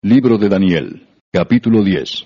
Libro de Daniel, capítulo 10.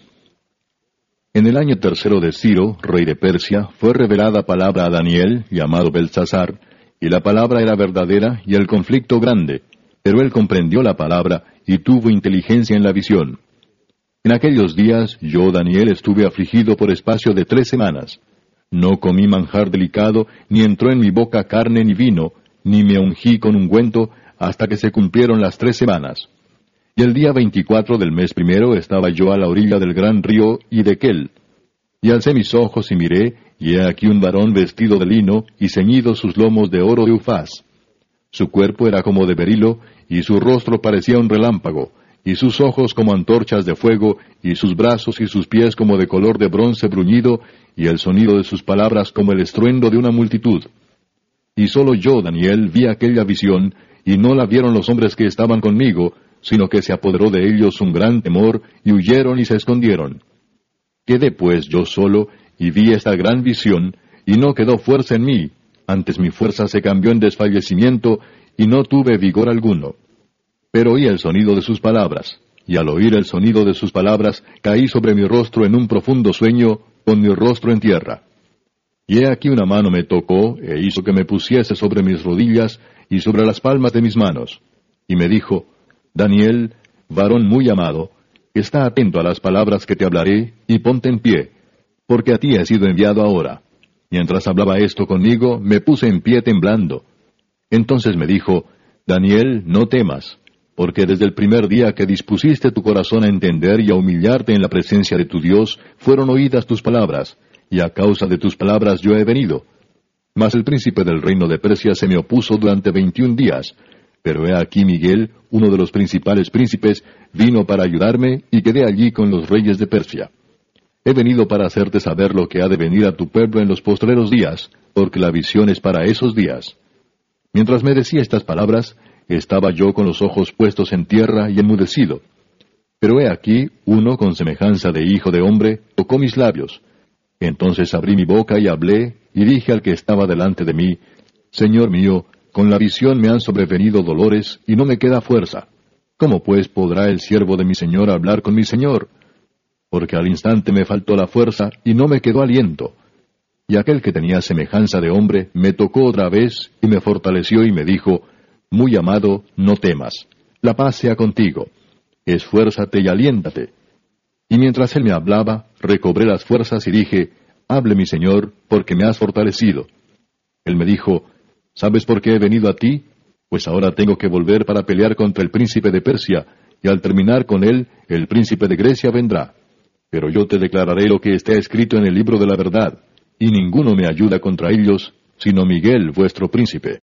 En el año tercero de Ciro, rey de Persia, fue revelada palabra a Daniel, llamado Beltsasar, y la palabra era verdadera y el conflicto grande, pero él comprendió la palabra y tuvo inteligencia en la visión. En aquellos días yo, Daniel, estuve afligido por espacio de 3 semanas. No comí manjar delicado, ni entró en mi boca carne ni vino, ni me ungí con ungüento, hasta que se cumplieron las 3 semanas. Y el día 24 del mes primero estaba yo a la orilla del gran río Hiddekel. Y alcé mis ojos y miré, y he aquí un varón vestido de lino, y ceñidos sus lomos de oro de Ufaz. Su cuerpo era como de berilo, y su rostro parecía un relámpago, y sus ojos como antorchas de fuego, y sus brazos y sus pies como de color de bronce bruñido, y el sonido de sus palabras como el estruendo de una multitud. Y solo yo, Daniel, vi aquella visión, y no la vieron los hombres que estaban conmigo, sino que se apoderó de ellos un gran temor, y huyeron y se escondieron. Quedé pues yo solo, y vi esta gran visión, y no quedó fuerza en mí, antes mi fuerza se cambió en desfallecimiento, y no tuve vigor alguno. Pero oí el sonido de sus palabras, y al oír el sonido de sus palabras, caí sobre mi rostro en un profundo sueño, con mi rostro en tierra. Y he aquí una mano me tocó, e hizo que me pusiese sobre mis rodillas, y sobre las palmas de mis manos. Y me dijo, Daniel, varón muy amado, está atento a las palabras que te hablaré, y ponte en pie, porque a ti he sido enviado ahora. Mientras hablaba esto conmigo, me puse en pie temblando. Entonces me dijo, Daniel, no temas, porque desde el primer día que dispusiste tu corazón a entender y a humillarte en la presencia de tu Dios, fueron oídas tus palabras, y a causa de tus palabras yo he venido. Mas el príncipe del reino de Persia se me opuso durante 21 días, pero he aquí Miguel, uno de los principales príncipes, vino para ayudarme, y quedé allí con los reyes de Persia. He venido para hacerte saber lo que ha de venir a tu pueblo en los postreros días, porque la visión es para esos días. Mientras me decía estas palabras, estaba yo con los ojos puestos en tierra y enmudecido. Pero he aquí, uno con semejanza de hijo de hombre, tocó mis labios. Entonces abrí mi boca y hablé, y dije al que estaba delante de mí, Señor mío, con la visión me han sobrevenido dolores, y no me queda fuerza. ¿Cómo pues podrá el siervo de mi Señor hablar con mi Señor? Porque al instante me faltó la fuerza, y no me quedó aliento. Y aquel que tenía semejanza de hombre, me tocó otra vez, y me fortaleció y me dijo, Muy amado, no temas, la paz sea contigo. Esfuérzate y aliéntate. Y mientras él me hablaba, recobré las fuerzas y dije, Hable mi Señor, porque me has fortalecido. Él me dijo, ¿Sabes por qué he venido a ti? Pues ahora tengo que volver para pelear contra el príncipe de Persia, y al terminar con él, el príncipe de Grecia vendrá. Pero yo te declararé lo que está escrito en el libro de la verdad, y ninguno me ayuda contra ellos, sino Miguel, vuestro príncipe.